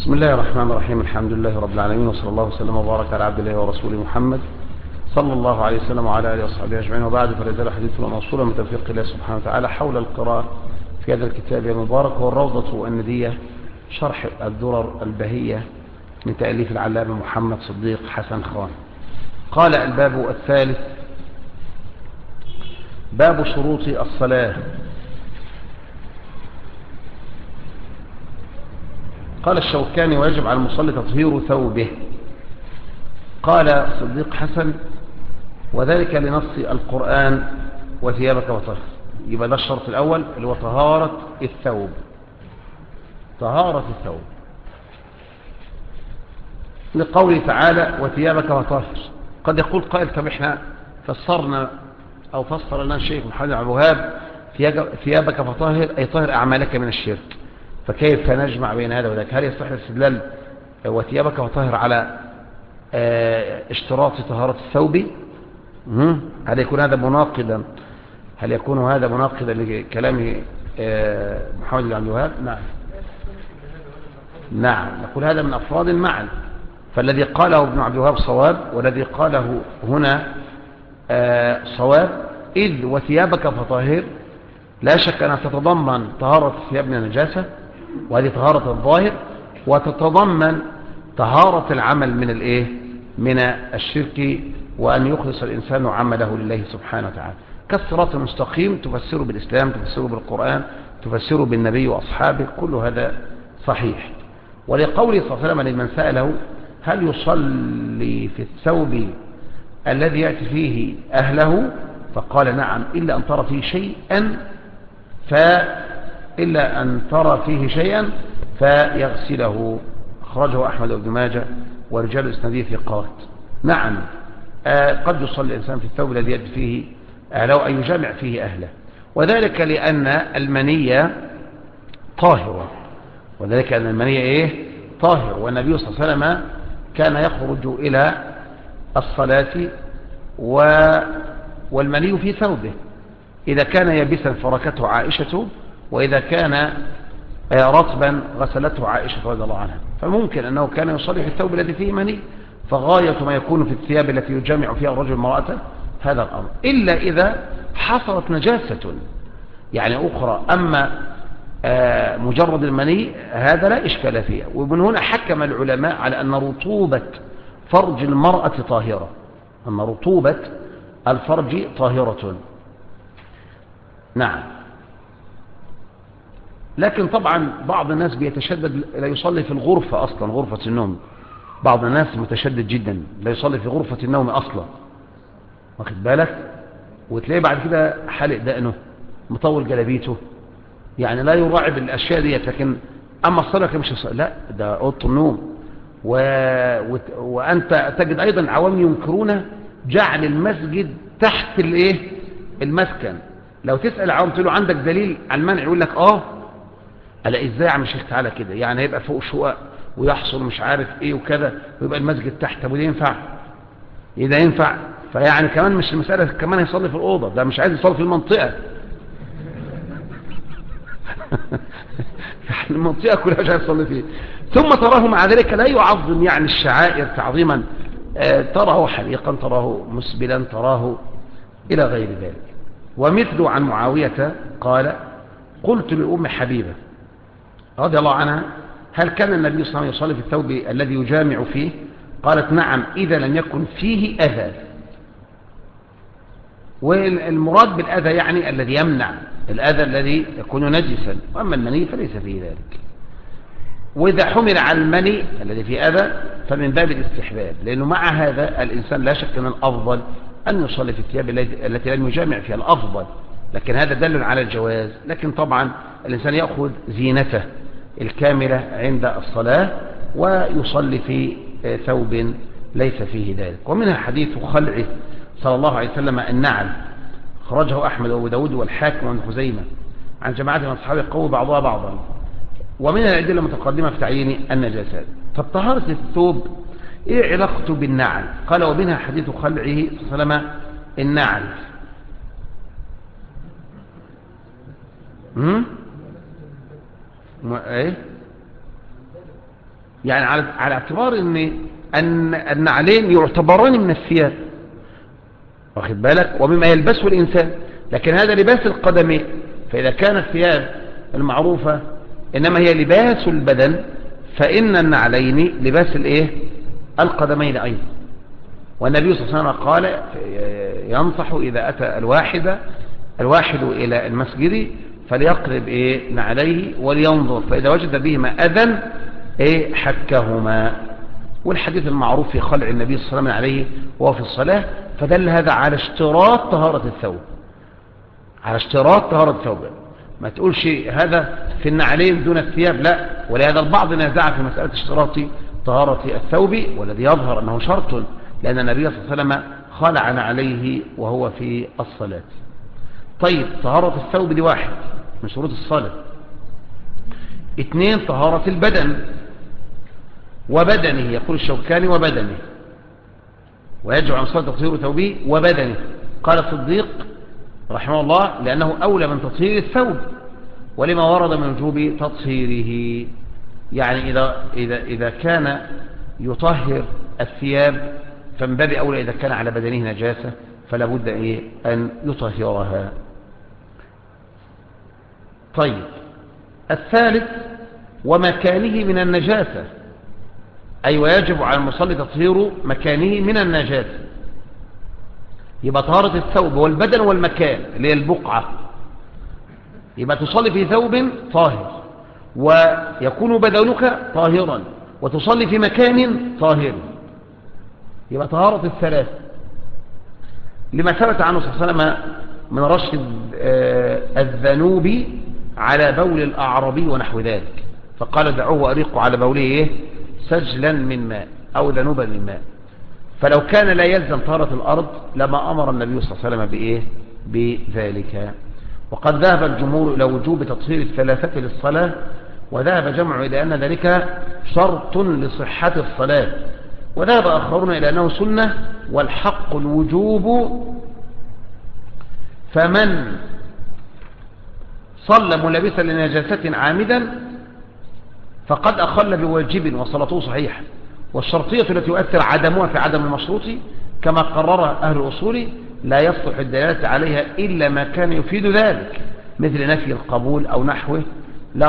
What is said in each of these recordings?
بسم الله الرحمن الرحيم. الحمد لله رب العالمين، وصلى الله وسلم وبارك على عبد الله ورسوله محمد صلى الله عليه وسلم وعلى آله وصحبه أجمعين، وبعد، فلا يزال حديثنا موصولا من توفيق الله سبحانه وتعالى حول القراءة في هذا الكتاب المبارك، والروضة الندية شرح الدرر البهية من تأليف العلامة محمد صديق حسن خان. قال: الباب الثالث، باب شروط الصلاة. قال الشوكاني: ويجب على المصلي تطهير ثوبه. قال صديق حسن: وذلك لنص القرآن وثيابك فطهر. يبقى ده الشرط الأول اللي هو طهارة الثوب. طهارة الثوب لقوله تعالى: وثيابك فطهر. قد يقول قائل: طب احنا فسرنا أو فسر لنا الشيخ محمد عبد الوهاب ثيابك فطهر أي طهر أعمالك من الشرك، فكيف نجمع بين هذا وذاك؟ هل يصح الاستدلال وثيابك فطهر على اشتراط طهارة الثوب؟ هل يكون هذا مناقضا؟ هل يكون هذا مناقضا لكلام محمد بن عبد الوهاب؟ نعم، نقول هذا من أفراد معا، فالذي قاله ابن عبد الوهاب صواب، والذي قاله هنا صواب، إذ وثيابك فطهر لا شك أنها تتضمن طهارة الثياب من النجاسة، وهذه طهارة الظاهر، وتتضمن طهارة العمل من الايه؟ من الشرك، وأن يخلص الإنسان عمله لله سبحانه وتعالى. كالصراط المستقيم تفسره بالإسلام، تفسره بالقرآن، تفسره بالنبي وأصحابه، كل هذا صحيح. ولقوله صلى الله عليه وسلم لمن سأله: هل يصلي في الثوب الذي يأتي فيه أهله؟ فقال: نعم، إلا أن ترى فيه شيئا فيغسله. أخرجه أحمد بن ماجه ورجال إسناده ثقات. نعم، قد يصلي الإنسان في الثوب الذي يأتي فيه أهله، أي يجامع فيه أهله، وذلك لأن المنية طاهرة، طاهر، والنبي صلى الله عليه وسلم كان يخرج إلى الصلاة والمني في ثوبه، إذا كان يبسا فركته عائشة، وإذا كان رطبا غسلته عائشة رضي الله عنها. فممكن أنه كان يصلي في الثوب الذي فيه مني، فغاية ما يكون في الثياب التي يجامع فيها الرجل امرأته هذا الأمر، إلا إذا حصلت نجاسة يعني أخرى. أما مجرد المني هذا لا إشكال فيه. ومن هنا حكم العلماء على أن رطوبة فرج المرأة طاهرة، أن رطوبة الفرج طاهرة. نعم، لكن طبعا بعض الناس بيتشدد، لا يصلي في الغرفة أصلا، غرفة النوم. بعض الناس متشدد جدا، لا يصلي في غرفة النوم أصلا، واخد بالك؟ وتلاقيه بعد كده حالق دقنه، مطول جلابيته، يعني لا يراعي بالأشياء ديت. لكن أما الصلاة مش الصلاة، لا، ده أوضة النوم. وأنت تجد أيضا عوام ينكرون جعل المسجد تحت المسكن. لو تسأل عوام تقول له: عندك دليل على المنع؟ يقول لك: ألا إزاي يا عم الشيخ؟ تعالى كده، يعني هيبقى فوق شقق ويحصل مش عارف إيه وكذا، ويبقى المسجد تحت. طب ينفع؟ إذا ينفع فيعني كمان مش المسألة كمان يصلي في الأوضة، ده مش عايز يصلي في المنطقة. يعني المنطقة كلها مش عايز يصلي فيه. ثم تراه مع ذلك لا يعظم يعني الشعائر تعظيما، تراه حليقا، تراه مسبلا، تراه إلى غير ذلك. ومثل عن معاوية قال: قلت لأم حبيبة رضي الله عنها: هل كان النبي صلى الله عليه وسلم يصلي في الثوب الذي يجامع فيه؟ قالت: نعم، إذا لم يكن فيه أذى. والمراد بالأذى يعني الذي يمنع، الأذى الذي يكون نجسا، وأما المني فليس فيه ذلك. وإذا حمل على المني الذي فيه أذى فمن باب الاستحباب، لأنه مع هذا الإنسان لا شك أن الأفضل أن يصلي في الثياب التي لم يجامع فيها، الأفضل، لكن هذا دل على الجواز. لكن طبعا الإنسان يأخذ زينته الكاملة عند الصلاة ويصلي في ثوب ليس فيه ذلك. ومنها حديث خلعه صلى الله عليه وسلم النعل، خرجه أحمد وأبو داود والحاكم وابن خزيمة عن جماعة من أصحابه قووا بعضها بعضا. ومن الأدلة المتقدمة في تعيين النجاسات. فالطهارة الثوب إيه علاقته بالنعل؟ قال: ومنها حديث خلعه صلى الله عليه وسلم النعل. ايه يعني على اعتبار أن النعلين يعتبران من الثياب، واخد بالك، ومما يلبسه الإنسان، لكن هذا لباس القدمين. فإذا كانت الثياب المعروفة إنما هي لباس البدن، فإن النعلين لباس القدمين أيضا. والنبي صلى الله عليه وسلم قال ينصح إذا أتى الواحد إلى المسجد فليقرب نعليه ولينظر، فإذا وجد بهما أذى حكهما. والحديث المعروف في خلع النبي صلى الله عليه وسلم عليه وهو في الصلاة، فدل هذا على اشتراط طهارة الثوب، على اشتراط طهارة الثوب. ما تقولش هذا في النعلين دون الثياب، لا. ولهذا البعض نازع في مسألة اشتراط طهارة الثوب، والذي يظهر أنه شرط، لأن النبي صلى الله عليه وسلم خلع عليه وهو في الصلاة. طيب، طهارة الثوب دي واحد من شروط الصلاة. 2 طهارة البدن وبدنه، يقول الشوكاني وبدنه، ويجب عن صلاة تطهير ثوبه وبدنه. قال الصديق رحمه الله لأنه أولى من تطهير الثوب، ولما ورد من وجوب تطهيره. يعني إذا كان يطهر الثياب فمن باب أولى إذا كان على بدنه نجاسة فلا بد أن يطهرها. طيب، الثالث ومكانه من النجاسة، أي ويجب على المصلي تطهير مكانه من النجاسة. يبقى طهارة الثوب والبدن والمكان اللي هي البقعة، يبقى تصلي في ثوب طاهر ويكون بدنك طاهرا وتصلي في مكان طاهر، يبقى طهارة الثلاث. لما ثبت عنه صلى الله عليه وسلم من رش الذنوب على بول الأعرابي ونحو ذلك، فقال دعوه وأريقوا على بوله سجلا من ماء أو ذنوبا من ماء. فلو كان لا يلزم طهارة الأرض لما أمر النبي صلى الله عليه وسلم بذلك. وقد ذهب الجمهور إلى وجوب تطهير الثلاثة للصلاة، وذهب جمع إلى أن ذلك شرط لصحة الصلاة، وذهب آخرون إلى أنه سنة والحق الوجوب. فمن صلى ملبسا لنجاسة عامدا فقد أخل بواجب وصلاته صحيحة. والشرطية التي يؤثر عدمها في عدم المشروط كما قرر أهل الأصول لا يصلح الدلالة عليها إلا ما كان يفيد ذلك، مثل نفي القبول أو نحوه. لا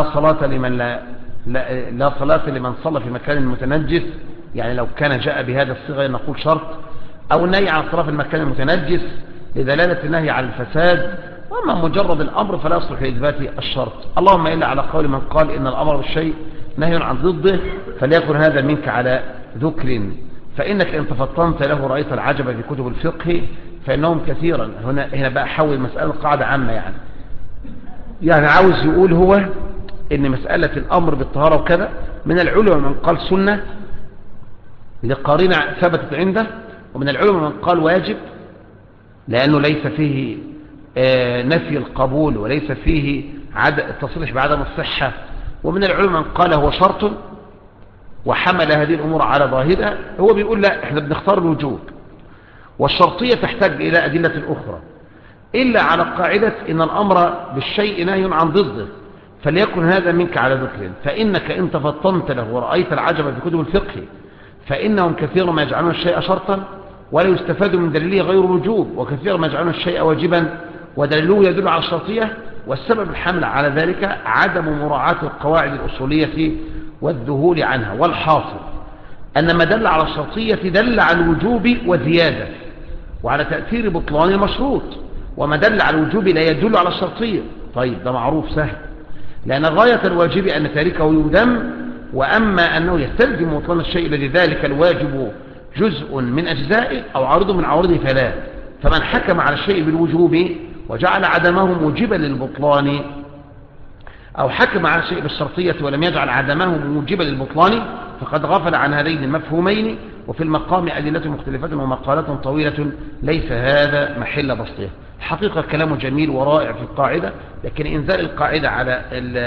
صلاة لمن صلى في مكان متنجس، يعني لو كان جاء بهذا الصيغة نقول شرط، أو النهي عن صلاة في المكان المتنجس لدلالة النهي على الفساد. وأما مجرد الأمر فلا يصلح لإثبات الشرط، اللهم إلا على قول من قال إن الأمر بالشيء نهي عن ضده، فليكن هذا منك على ذكر، فإنك إن تفطنت له رأيت العجب في كتب الفقه فإنهم كثيرا. هنا بقى حول مسألة قاعدة عامة، يعني عاوز يقول هو إن مسألة الأمر بالطهارة وكذا من العلماء من قال سنة لقارنة ثبتت عنده، ومن العلماء من قال واجب لأنه ليس فيه نفي القبول وليس فيه التصريح بعدم الصحة، ومن العلماء من قال هو شرط وحمل هذه الأمور على ظاهرها. هو بيقول لا، احنا بنختار الوجوب، والشرطية تحتاج إلى أدلة أخرى، إلا على قاعدة إن الأمر بالشيء نهي عن ضده، فليكن هذا منك على ذكر. فإنك إن تفطنت له ورأيت العجب في كتب الفقه فإنهم كثيرا ما يجعلون الشيء شرطا ولا يستفاد من دليله غير الوجوب، وكثيرا ما يجعلون الشيء واجبا ودليله يدل على الشرطية. والسبب الحمل على ذلك عدم مراعاة القواعد الأصولية والذهول عنها. والحاصل أن ما دل على الشرطية دل على الوجوب وزيادة وعلى تأثير بطلان المشروط، وما دل على الوجوب لا يدل على الشرطية. طيب، ده معروف سهل، لأن غاية الواجب أن تاركه يذم، وأما أنه يستلزم بطلان الشيء الذي ذلك الواجب جزء من أجزائه أو عارض من عوارضه فلا. فمن حكم على الشيء بالوجوب وجعل عدمه موجبا للبطلان، أو حكم على الشيء بالشرطية ولم يجعل عدمه موجبا للبطلان، فقد غفل عن هذين المفهومين. وفي المقام أدلة مختلفة ومقالات طويلة ليس هذا محل بسطها. حقيقة كلامه جميل ورائع في القاعدة، لكن إنزال القاعدة على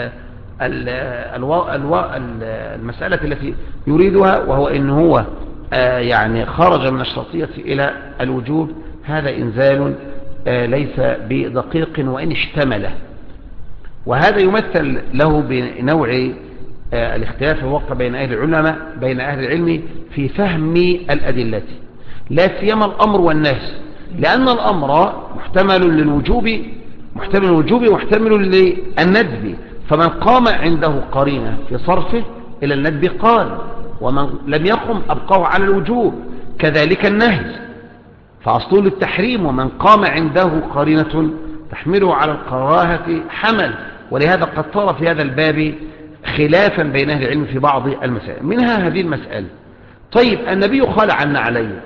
المسألة التي يريدها، وهو إن هو يعني خرج من الشرطية إلى الوجوب، هذا إنزال ليس بدقيق وإن اشتمله. وهذا يمثل له بنوع الاختلاف الواقع بين أهل العلم في فهم الأدلة، لا سيما الأمر والنهي، لأن الأمر محتمل للوجوب محتمل للندب، فمن قام عنده قرينة في صرفه إلى الندب قال، ومن لم يقم أبقاه على الوجوب. كذلك النهي فأصله للتحريم، ومن قام عنده قرينة تحمله على الكراهة حمل. ولهذا قد صار في هذا الباب خلافا بين أهل العلم في بعض المسائل، منها هذه المسألة. طيب النبي قال عنا عليه،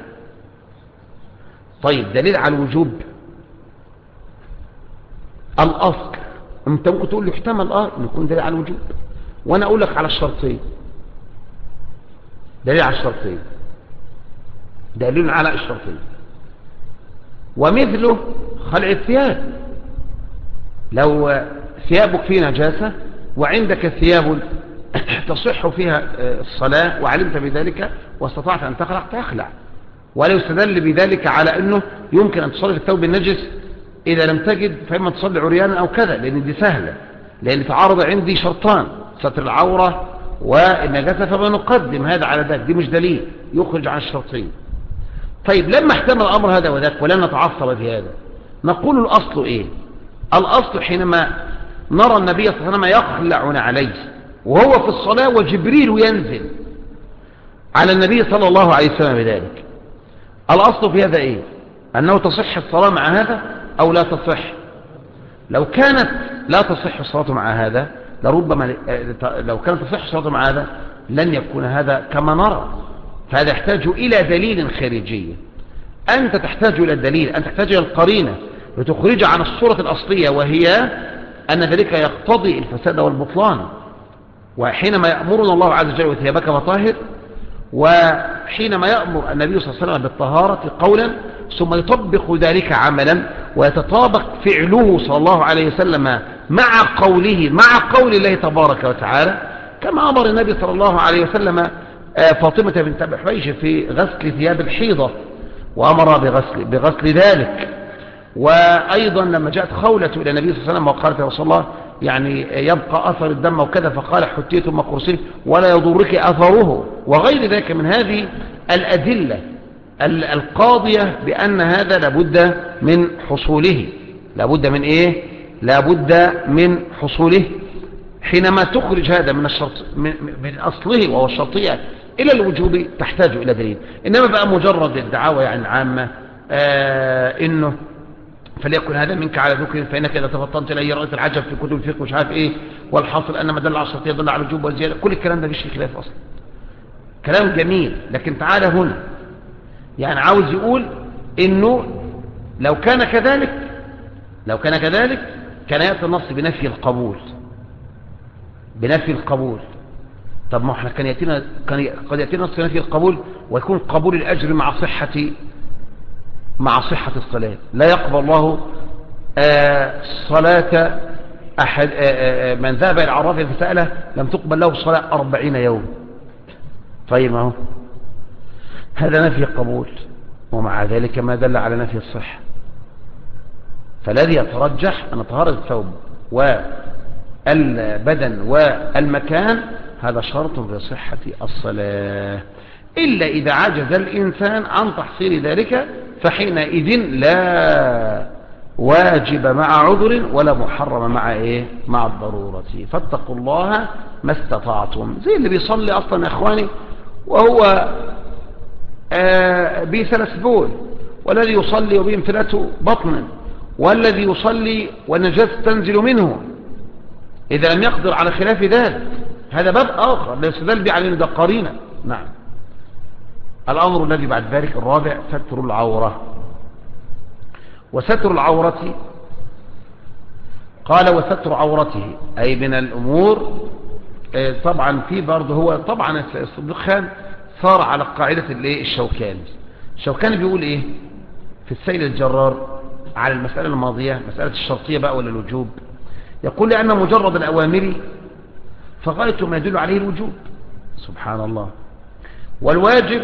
طيب دليل على الوجوب الأصل. انت ممكن تقول له احتمل ان يكون دليل على الوجوب، وانا اقول لك على الشرطين، دليل على الشرطين، دليل على الشرطين. ومثله خلع الثياب، لو ثيابك فيه نجاسة وعندك ثياب تصح فيها الصلاة وعلمت بذلك واستطعت أن تخلع، ولا يستدل بذلك على أنه يمكن أن تصلي في الثوب النجس إذا لم تجد، فإما تصلي عريانا أو كذا، لأن دي سهلة، لأن تعارض عندي شرطان، ستر العورة والنجاسة، فما نقدم هذا على ذاك، دي مش دليل يخرج عن الشرطين. طيب لما احتمل الأمر هذا وذاك ولن نتعصب في هذا، نقول الأصل إيه؟ الأصل حينما نرى النبي صلى الله عليه وسلم يخلع عليه وهو في الصلاة وجبريل ينزل على النبي صلى الله عليه وسلم بذلك، الأصل في هذا إيه؟ أنه تصح الصلاة مع هذا أو لا تصح؟ لو كانت لا تصح الصلاة مع هذا لربما، لو كانت تصح الصلاة مع هذا لن يكون هذا كما نرى، فهذا يحتاج إلى دليل خارجي. أنت تحتاج إلى الدليل، أنت تحتاج إلى القرينة لتخرج عن الصورة الأصلية، وهي أن ذلك يقتضي الفساد والبطلان. وحينما يأمرنا الله عز وجل وثيابك فطاهر، وحينما يأمر النبي صلى الله عليه وسلم بالطهارة قولا ثم يطبق ذلك عملا، ويتطابق فعله صلى الله عليه وسلم مع قوله، مع قول الله تبارك وتعالى، كما أمر النبي صلى الله عليه وسلم فاطمة بنت أبي حبيش في غسل ثياب الحيضة وأمر بغسل ذلك. وأيضا لما جاءت خولة إلى النبي صلى الله عليه وسلم وقالت يا رسول الله يعني يبقى أثر الدم وكذا، فقال حتيه ثم قرصيه ولا يضرك أثره، وغير ذلك من هذه الأدلة القاضية بأن هذا لابد من حصوله. لابد من إيه؟ لابد من حصوله. حينما تخرج هذا من الشرط من أصله وهو الشرطية إلى الوجوب تحتاج إلى دليل. إنما بقى مجرد الدعاوى يعني عامة إنه فليكن هذا منك على ذكر فإنك إذا تفطنت إليه رأيت العجب في كتب الفقه مش عارف إيه، والحاصل أن ما دل على الشرطية دل على الوجوب والزيادة. كل الكلام ده مفيش خلاف أصلا، كلام جميل. لكن تعالى هنا يعني عاوز يقول إنه لو كان كذلك كان يأتي النص بنفي القبول، بنفي القبول. طب ما احنا قد يأتينا نص بنفي القبول ويكون قبول الأجر مع صحة الصلاة. لا يقبل الله صلاة أحد من ذهب إلى العراف فسأله لم تقبل له صلاة 40 يوم. طيب اهو هذا نفي قبول، ومع ذلك ما دل على نفي الصحة. فالذي يترجح أن طهارة الثوب والبدن والمكان هذا شرط في صحة الصلاة، إلا إذا عجز الإنسان عن تحصيل ذلك، فحينئذ لا واجب مع عذر ولا محرم مع الضرورة. فاتقوا الله ما استطعتم. زي اللي بيصلي أصلا يا أخواني وهو بيسلس بول، والذي يصلي وبينفلته بطنا، والذي يصلي والنجاسة تنزل منه إذا لم يقدر على خلاف ذلك، هذا باب آخر لا يستدل به على أن ده قرينة. نعم. الأمر الذي بعد ذلك الرابع ستر العورة. وستر العورة قال وستر عورته أي من الأمور. طبعا في برضه هو طبعا الصديق خان صار على قاعدة الشوكاني بيقول إيه في السيل الجرار على المسألة الماضية، مسألة الشرطية بقى ولا الوجوب. يقول لأن مجرد الأوامر فغاية ما يدل عليه الوجوب. سبحان الله. والواجب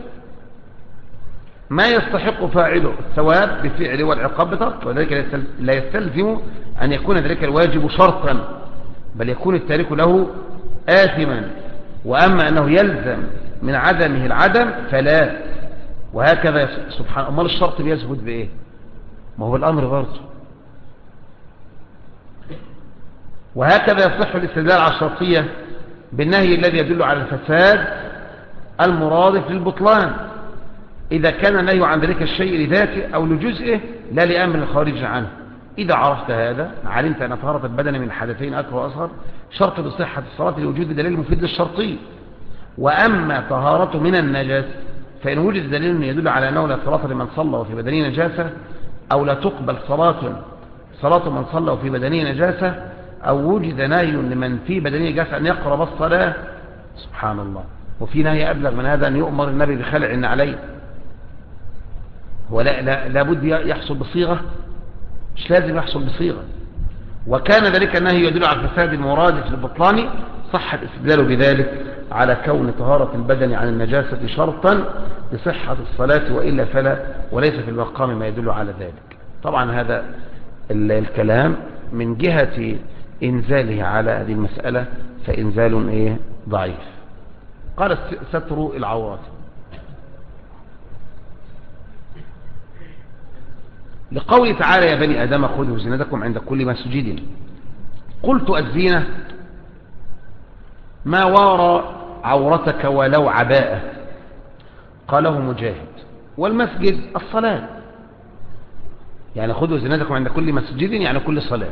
ما يستحق فاعله الثواب بفعله والعقاب بتركه، وذلك لا يستلزم أن يكون ذلك الواجب شرطا، بل يكون التارك له آثما، وأما أنه يلزم من عدمه العدم فلا. وهكذا سبحان. أمال الشرط بيثبت بإيه؟ ما هو الأمر برضه. وهكذا يصح الاستدلال على الشرطية بالنهي الذي يدل على الفساد المرادف للبطلان، إذا كان النهي عن ذلك الشيء لذاته أو لجزئه لا لأمر خارج عنه. إذا عرفت هذا علمت أن طهارة البدن من الحدثين أكبر وأصغر شرط لصحة الصلاة لوجود دليل مفيد للشرطي. وأما طهارته من النجس فإن وجد دليل يدل على أنه لا صلاة لمن صلى وفي بدنه نجاسة، أو لا تقبل صلاة من صلى وفي بدنه نجاسة، أو وجد نهي لمن في بدنه نجاسة أن يقرب الصلاة. سبحان الله. وفي نهي أبلغ من هذا أن يؤمر النبي بخلع النعلين. ولا بد يحصل بصيغة؟ مش لازم يحصل بصيغة. وكان ذلك النهي يدل على الفساد المرادف للبطلان، صح الاستدلال بذلك على كون طهارة البدن عن النجاسة شرطا لصحة الصلاة، وإلا فلا، وليس في المقام ما يدل على ذلك. طبعا هذا الكلام من جهة إنزاله على هذه المسألة فإنزال ضعيف. قال ستر العورات. لقوله تعالى يا بني آدم خذوا زينتكم عند كل مسجد. قلت الزينة ما وارى عورتك ولو عباءة، قاله مجاهد. والمسجد الصلاة، يعني خذوا زينتكم عند كل مسجد يعني كل صلاة.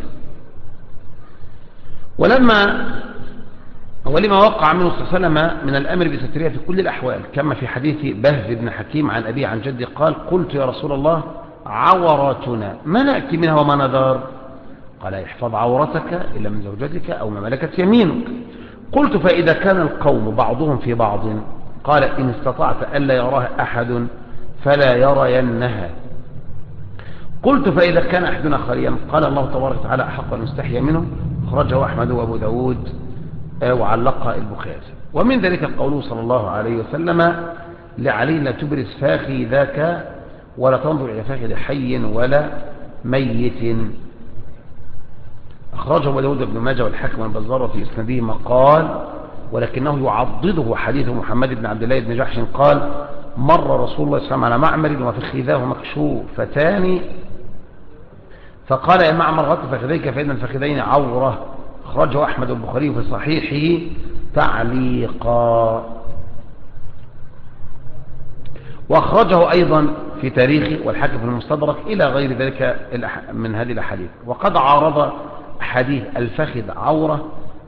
ولما وقع منه صلى الله عليه وسلم من الأمر بسترها في كل الأحوال، كما في حديث بهز بن حكيم عن أبي عن جدي قال قلت يا رسول الله عوراتنا ما نأتي منها وما نذار؟ قال احفظ عورتك إلا من زوجتك أو ما ملكت يمينك. قلت فإذا كان القوم بعضهم في بعض؟ قال إن استطعت ألا يراها أحد فلا يرينها. قلت فإذا كان أحدنا خاليا؟ قال الله تبارك وتعالى أحق أن يستحيا منه، أخرجه أحمد وأبو داود وعلقها البخاري. ومن ذلك قوله صلى الله عليه وسلم لعلي لا تبرز فاخي ذاك ولا تنظر إلى فاخذ حي ولا ميت، أخرجه أبو داود بن ماجه والحاكم والبزار في إسناده مقال، ولكنه يعضده حديث محمد بن عبد الله بن جحش قال مر رسول الله صلى الله عليه وسلم على معمر وفخذاه مكشوفتان فقال يا معمر غط فخذيك فإن الفخذين عورة، أخرجه أحمد البخاري في صحيحه تعليقا. وأخرجه أيضا في تاريخه والحاكم في المستدرك إلى غير ذلك من هذه الأحاديث. وقد عارض أحاديث الفخذ عورة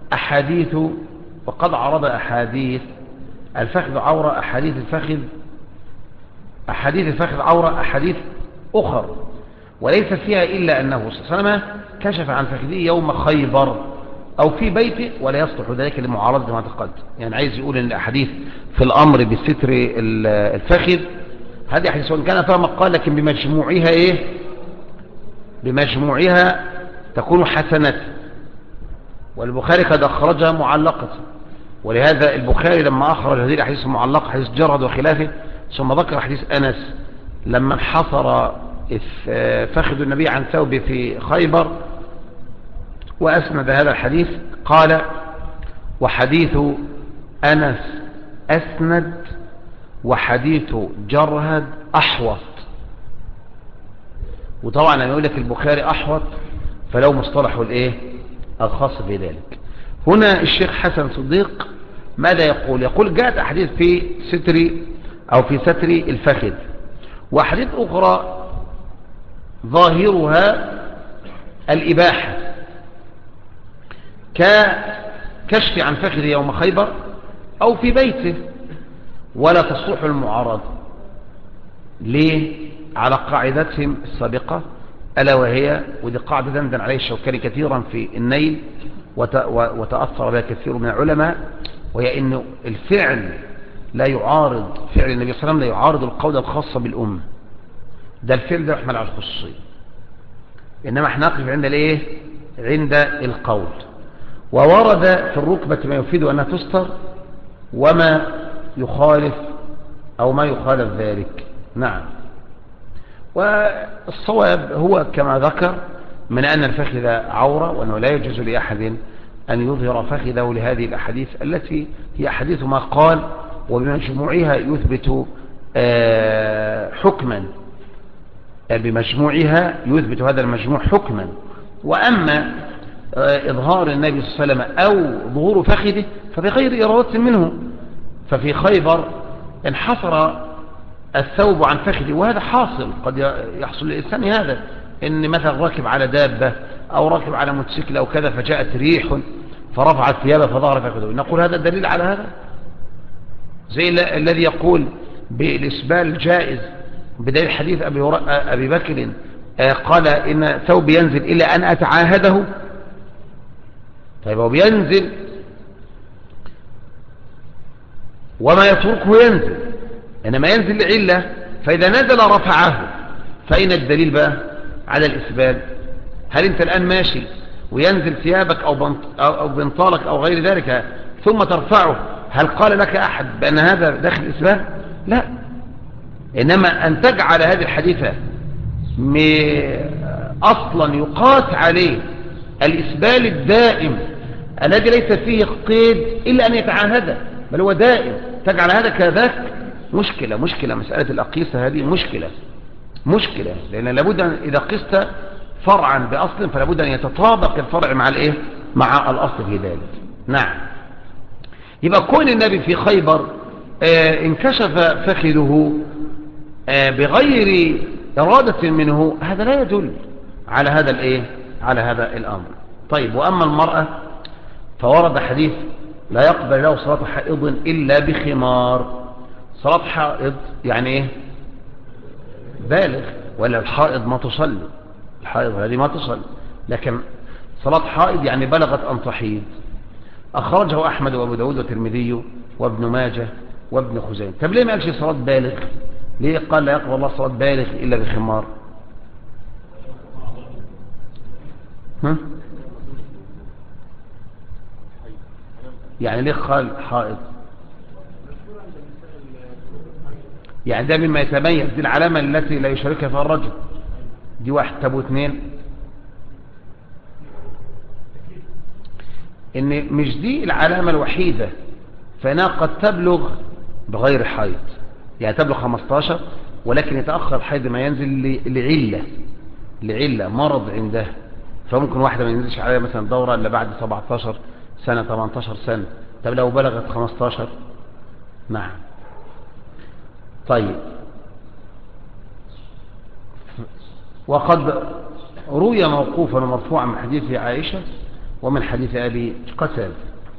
وقد عرض أحاديث الفخذ عورة أحاديث الفخذ عورة أحاديث أخر، وليس فيها إلا أنه صلى الله عليه وسلم كشف عن فخذه يوم خيبر أو في بيته، ولا يصلح ذلك لمعارضة ما تقدم. يعني عايز يقول أن الأحاديث في الأمر بستر الفخذ هذه أحاديث وإن كان فيها مقال لكن بمجموعها تكون حسنة، والبخاري قد أخرجها معلقة. ولهذا البخاري لما أخرج هذه الأحاديث المعلقة حديث جرد وخلافه ثم ذكر حديث أنس لما انحصر فخذ النبي عن ثوبه في خيبر وأسند هذا الحديث قال وحديث أنس أسند وحديث جرهد أحوط. وطبعا لما يقول لك البخاري أحوط فلو مصطلح الخاص بذلك. هنا الشيخ حسن صديق ماذا يقول جاءت أحاديث في ستر الفخذ، وأحاديث أخرى ظاهرها الإباحة ككشف عن فخذ يوم خيبر أو في بيته، ولا تصلح المعارضة. ليه؟ على قاعدتهم السابقة ألا وهي، ودي قاعدة دندن عليه الشوكاني كثيرا في النيل وتأثر بها كثير من العلماء، وهي أن الفعل لا يعارض فعل النبي صلى الله عليه وسلم، لا يعارض القول الخاصة بالأمة. ده الفعل ده يحمل على الخصوصية، إنما احنا نقف عند القول. وورد في الركبة ما يفيد أنها تستر وما يخالف أو ما يخالف ذلك. نعم. والصواب هو كما ذكر من أن الفخذ عورة وأنه لا يجوز لأحد أن يظهر فخذه لهذه الأحاديث التي هي أحاديث ما قال، وبمجموعها يثبت حكما، بمجموعها يثبت هذا المجموع حكما. وأما إظهار النبي صلى الله عليه وسلم أو ظهور فخذه فبغير إرادة منه. ففي خيبر انحصر الثوب عن فخذه، وهذا حاصل، قد يحصل للإنسان هذا، إن مثلا راكب على دابة أو راكب على موتوسيكل أو كذا، فجاءت ريح فرفعت ثيابه فظهر فخذه، نقول هذا دليل على هذا، زي الذي يقول بالإسبال جائز بدليل حديث أبي بكر قال إن ثوب ينزل إلا أن أتعاهده. طيب هو بينزل وما يتركه ينزل، إنما ينزل لعلة، فإذا نزل رفعه، فأين الدليل بقى على الإسبال؟ هل أنت الآن ماشي وينزل ثيابك أو بنطالك أو غير ذلك ثم ترفعه، هل قال لك أحد بأن هذا داخل الإسبال؟ لا. إنما أن تجعل هذه الحديثة أصلا يقاس عليه الإسبال الدائم الذي ليس فيه قيد إلا أن يتعاهده، بل هو دائم، تجعل هذا كذاك مشكلة مسألة الأقيسة هذه مشكلة، لأن لابد إذا قست فرعا بأصل فلا بد أن يتطابق الفرع مع الإيه؟ مع الأصل في ذلك. نعم. يبقى كون النبي في خيبر انكشف فخذه بغير إرادة منه، هذا لا يدل على هذا الإيه؟ على هذا الأمر. طيب، وأما المرأة فورد حديث لا يقبل له صلاة حائض إلا بخمار. صلاة حائض يعني إيه؟ بالغ، ولا الحائض ما تصلي، الحائض هذه ما تصلي، لكن صلاة حائض يعني بلغت أن تحيض. أخرجه أحمد وأبو داود والترمذي وابن ماجه وابن خزيمة. طب ليه ما قالش صلاة بالغ؟ ليه قال لا يقبل الله صلاة بالغ إلا بخمار؟ يعني ليه قال حائض؟ يعني ده مما يتميز، دي العلامة التي لا يشاركها فيها الرجل، دي واحد. طب واثنين، ان مش دي العلامة الوحيدة، فإنها قد تبلغ بغير حيض، يعني تبلغ 15 ولكن يتأخر الحيض ما ينزل لعلة مرض عنده، فممكن واحدة ما ينزلش عليها مثلا دورة إلا بعد 17 سنة 18 سنة. طب لو بلغت 15؟ نعم. طيب، وقد روي موقوفا ومرفوعا من حديث عائشة ومن حديث أبي قتادة.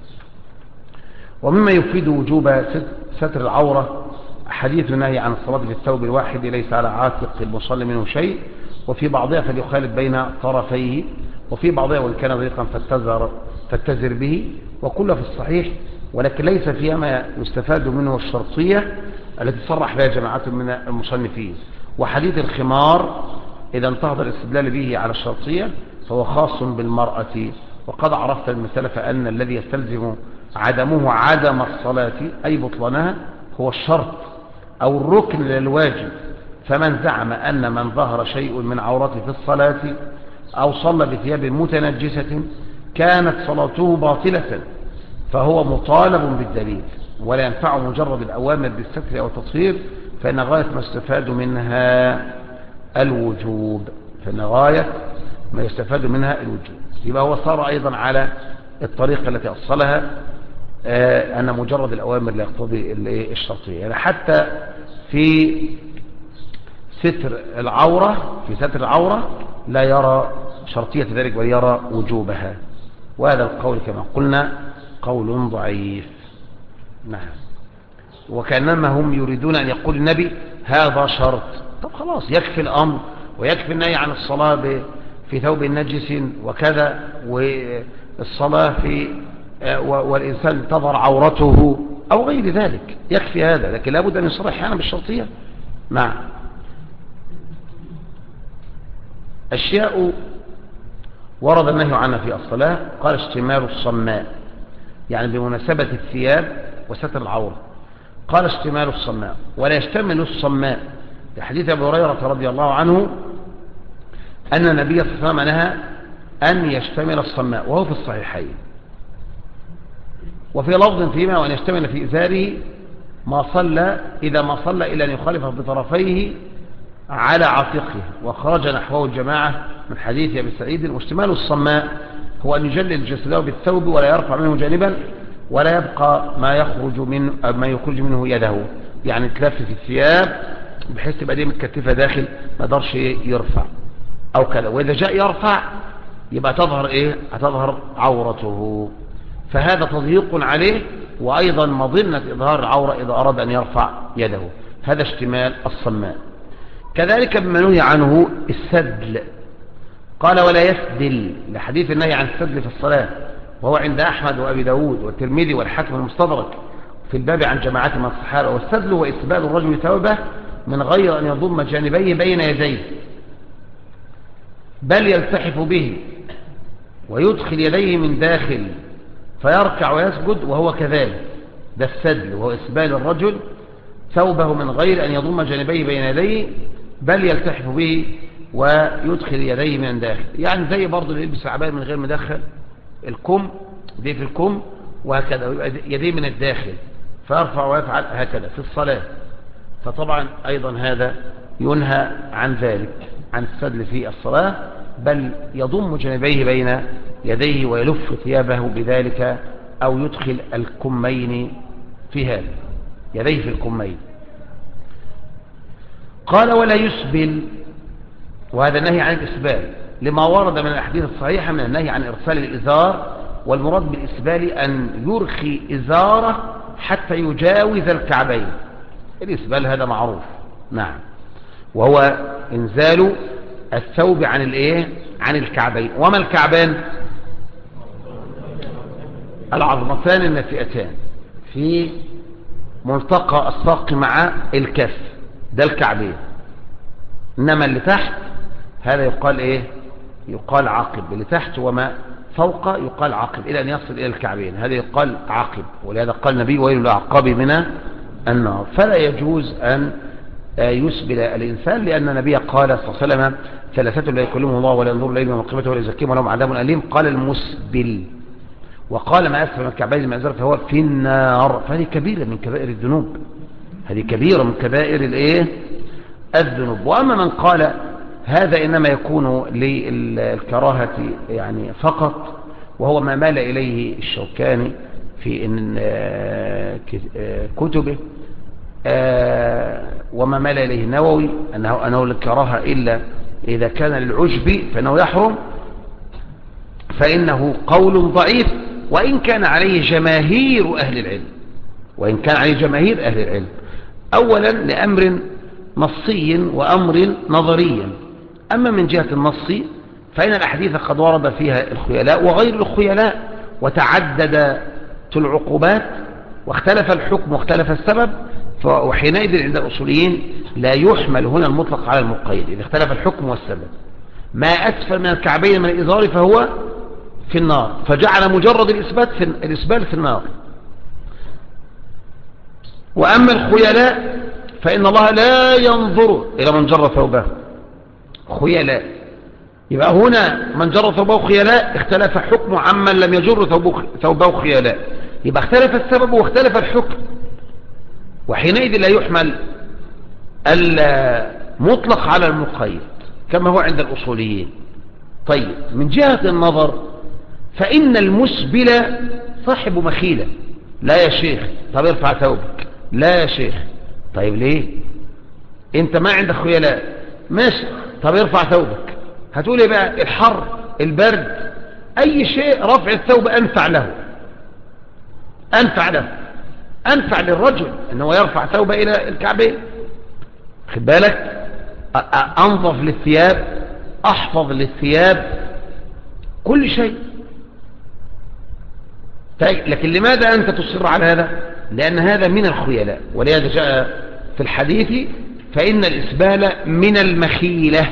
ومما يفيد وجوب ستر العورة حديث النهي عن الصلاة في الثوب الواحد ليس على عاتق المصلي منه شيء، وفي بعضها فليخالف بين طرفيه، وفي بعضها وإن كان ضيقا فاتزر به، وكله في الصحيح، ولكن ليس فيها ما يستفاد منه الشرطية التي صرح بها جماعات من المصنفين. وحديث الخمار إذا انتهض الاستدلال به على الشرطية فهو خاص بالمرأة، وقد عرفت المثال فأن الذي يستلزم عدمه عدم الصلاة أي بطلانها هو الشرط أو الركن للواجب. فمن زعم أن من ظهر شيء من عورته في الصلاة أو صلى بثياب متنجسة كانت صلاته باطلة فهو مطالب بالدليل، ولا ينفع مجرد الأوامر بالستر أو التطهير، فإن غاية ما يستفاد منها الوجوب، يبقى هو صار أيضا على الطريقة التي أصلها أن مجرد الأوامر لا يقتضي الشرطية. يعني حتى في ستر العورة لا يرى شرطية ذلك بل يرى وجوبها، وهذا القول كما قلنا قول ضعيف. نعم. وكأنما هم يريدون أن يقول النبي هذا شرط. طب خلاص يكفي الأمر ويكفي النهي عن الصلاة في ثوب نجس وكذا، والصلاة والإنسان تظهر عورته أو غير ذلك، يكفي هذا، لكن لابد أن يصرح أحيانا بالشرطية. نعم. أشياء ورد النهي عنها في الصلاة، قال اشتمال الصماء، يعني بمناسبة الثياب وستر العورة، قال اشتمال الصماء ولا يشتمل الصماء، لحديث أبي هريرة رضي الله عنه أن النبي صلى الله عليه وسلم نهى أن يشتمل الصماء، وهو في الصحيحين. وفي لفظ فيما وأن يشتمل في إزاره ما صلى إذا ما صلى إلى أن يخالف بطرفيه على عاتقه، وخرج نحوه الجماعة من حديث أبي سعيد. واشتمال الصماء هو أن يجلل جسده بالثوب ولا يرفع منه جانبا ولا يبقى ما يخرج منه يده، يعني تلف في الثياب بحيث تبقى دي متكتفة داخل ما يقدرش يرفع أو كذا، وإذا جاء يرفع يبقى تظهر هتظهر عورته، فهذا تضييق عليه وأيضا مظنة إظهار العورة إذا أراد أن يرفع يده. هذا اشتمال الصماء. كذلك بما نهي عنه السدل، قال ولا يسدل لحديث النهي عن السدل في الصلاة، وهو عند أحمد وأبي داود والترمذي والحاكم المستدرك في الباب عن جماعة من الصحابة. والسدل هو إسبال الرجل ثوبه من غير أن يضم جانبيه بين يديه، بل يلتحف به ويدخل يديه من داخل فيركع ويسجد وهو كذلك. ده السدل، وهو إسبال الرجل ثوبه من غير أن يضم جانبيه بين يديه بل يلتحف به ويدخل يديه من داخل، يعني زي برضه اللي يلبس العباية من غير ما يدخل الكم دي في الكم وهكذا، ويبقى يديه من الداخل فيرفع ويفعل هكذا في الصلاة. فطبعا أيضا هذا ينهى عن ذلك، عن السدل في الصلاة، بل يضم جانبيه بين يديه ويلف ثيابه بذلك أو يدخل الكمين في هذا، يديه في الكمين. قال ولا يسبل، وهذا النهي عن الإسبال لما ورد من الأحاديث الصحيحة من النهي عن إرسال الإزار، والمراد بالإسبال أن يرخي إزاره حتى يجاوز الكعبين. الإسبال هذا معروف، نعم، وهو إنزال الثوب عن الكعبين. وما الكعبان؟ العظمتان الناتئتان في ملتقى الساق مع الكف، ده الكعبين. إنما اللي تحت هذا يقال يقال عقب، اللي تحت وما فوق يقال عقب إلى أن يصل إلى الكعبين، هذا يقال عقب. ولهذا قال النبي ويل للأعقاب من النار. فلا يجوز أن يسبل الإنسان، لأن النبي قال صلى الله عليه وسلم ثلاثة لا يكلمهم الله ولا ينظر إليهم يوم القيامة ولا يزكيهم ولهم عذاب أليم. قال المسبل، وقال ما أسفل من الكعبين من الإزار فهو في النار. فهذه كبيرة من كبائر الذنوب، هذه كبيرة من كبائر الذنوب. وأما من قال هذا إنما يكون للكراهة يعني فقط، وهو ما مال إليه الشوكاني في كتبه، وما مال إليه النووي أنه للكراهة إلا إذا كان للعجب فإنه يحرم، فإنه قول ضعيف وإن كان عليه جماهير أهل العلم، أولا لأمر نصي وأمر نظري. أما من جهة النص فإن الأحاديث قد ورد فيها الخيلاء وغير الخيلاء، وتعددت العقوبات واختلف الحكم واختلف السبب، وحينئذ عند الأصوليين لا يحمل هنا المطلق على المقيد إذا اختلف الحكم والسبب. ما أسفل من الكعبين من الإزار فهو في النار، فجعل مجرد الإسبال في النار. وأما الخيلاء فإن الله لا ينظر إلى من جر ثوبه خيلاء، يبقى هنا من جر ثوبه خيلاء اختلف حكمه عمن لم يجر ثوبه خيلاء، يبقى اختلف السبب واختلف الحكم، وحينئذ لا يحمل المطلق على المقيد كما هو عند الأصوليين. طيب من جهة النظر فإن المسبل صاحب مخيلة. لا يا شيخ، طب ارفع ثوبك. لا يا شيخ، طيب ليه؟ انت ما عندك خيلاء، ماشي، طب ارفع ثوبك. هتقول ايه بقى؟ الحر، البرد، اي شيء رفع الثوب انفع انفع للرجل انه يرفع ثوبه الى الكعبين. خد بالك، انظف للثياب، احفظ للثياب، كل شيء. لكن لماذا انت تصر على هذا؟ لان هذا من الخيلاء، ولهذا جاء في الحديث فإن الإسبال من المخيلة،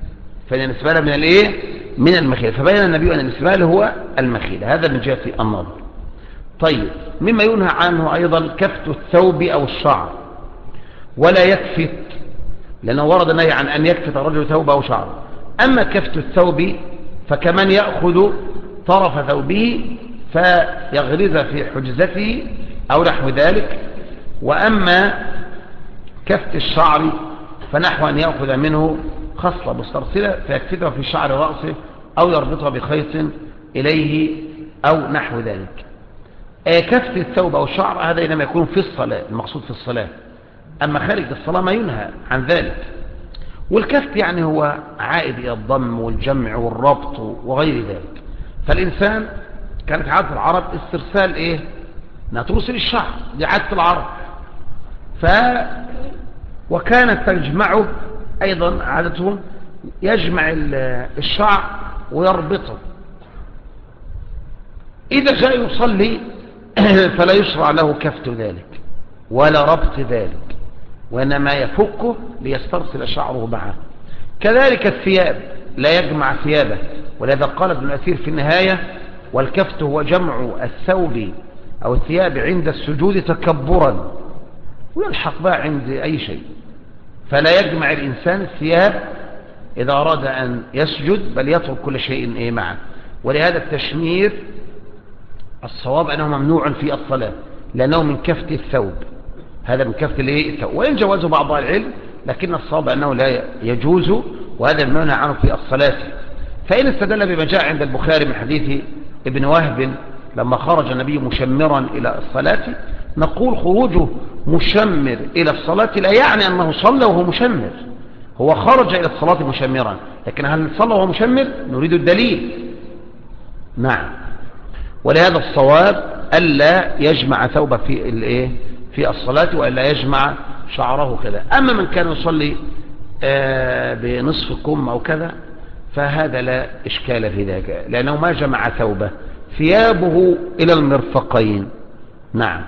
من المخيلة. فبين النبي أن الإسبال هو المخيلة. هذا من جهة النظر. طيب مما ينهى عنه أيضا كفت الثوب أو الشعر، ولا يكفت، لأنه ورد النهي عن أن يكفت الرجل ثوبه أو شعره. أما كفت الثوب فكمن يأخذ طرف ثوبه فيغرز في حجزته أو نحو ذلك. وأما كفت الشعر فنحو أن يأخذ منه خصلة مسترسلة فيكفتها في شعر رأسه أو يربطها بخيط إليه أو نحو ذلك. كفت الثوب أو الشعر هذا إنما يكون في الصلاة، المقصود في الصلاة. أما خارج الصلاة ما ينهى عن ذلك. والكفت يعني هو عائد إلى الضم والجمع والربط وغير ذلك. فالإنسان كانت عادة العرب استرسال إيه؟ أنها ترسل الشعر، دي عادة العرب. وكانت تجمعه أيضا عادتهم يجمع الشعر ويربطه. إذا جاء يصلي فلا يشرع له كفت ذلك ولا ربط ذلك، وإنما يفكه ليسترسل شعره معه. كذلك الثياب لا يجمع ثيابه، ولذا قال ابن الأثير في النهاية: والكفت هو جمع الثوب أو الثياب عند السجود تكبرا، ويلحق بها عند أي شيء. فلا يجمع الإنسان الثياب إذا أراد أن يسجد، بل يترك كل شيء معه. ولهذا التشمير الصواب أنه ممنوع في الصلاة، لأنه من كفت الثوب، هذا من كفت الثوب. وإن جوازه بعض العلم، لكن الصواب أنه لا يجوز، وهذا المنع عنه في الصلاة. فإن استدل بما جاء عند البخاري من حديث ابن وهب لما خرج النبي مشمرا إلى الصلاة، نقول خروجه مشمر إلى الصلاة لا يعني أنه صلى وهو مشمر، هو خرج إلى الصلاة مشمرا، لكن هل صلى وهو مشمر؟ نريد الدليل. نعم. ولهذا الصواب ألا يجمع ثوبه في الصلاة، وألا يجمع شعره كذا. أما من كان يصلي بنصف كم أو كذا فهذا لا إشكال في ذلك، لأنه ما جمع ثوبه، ثيابه إلى المرفقين. نعم.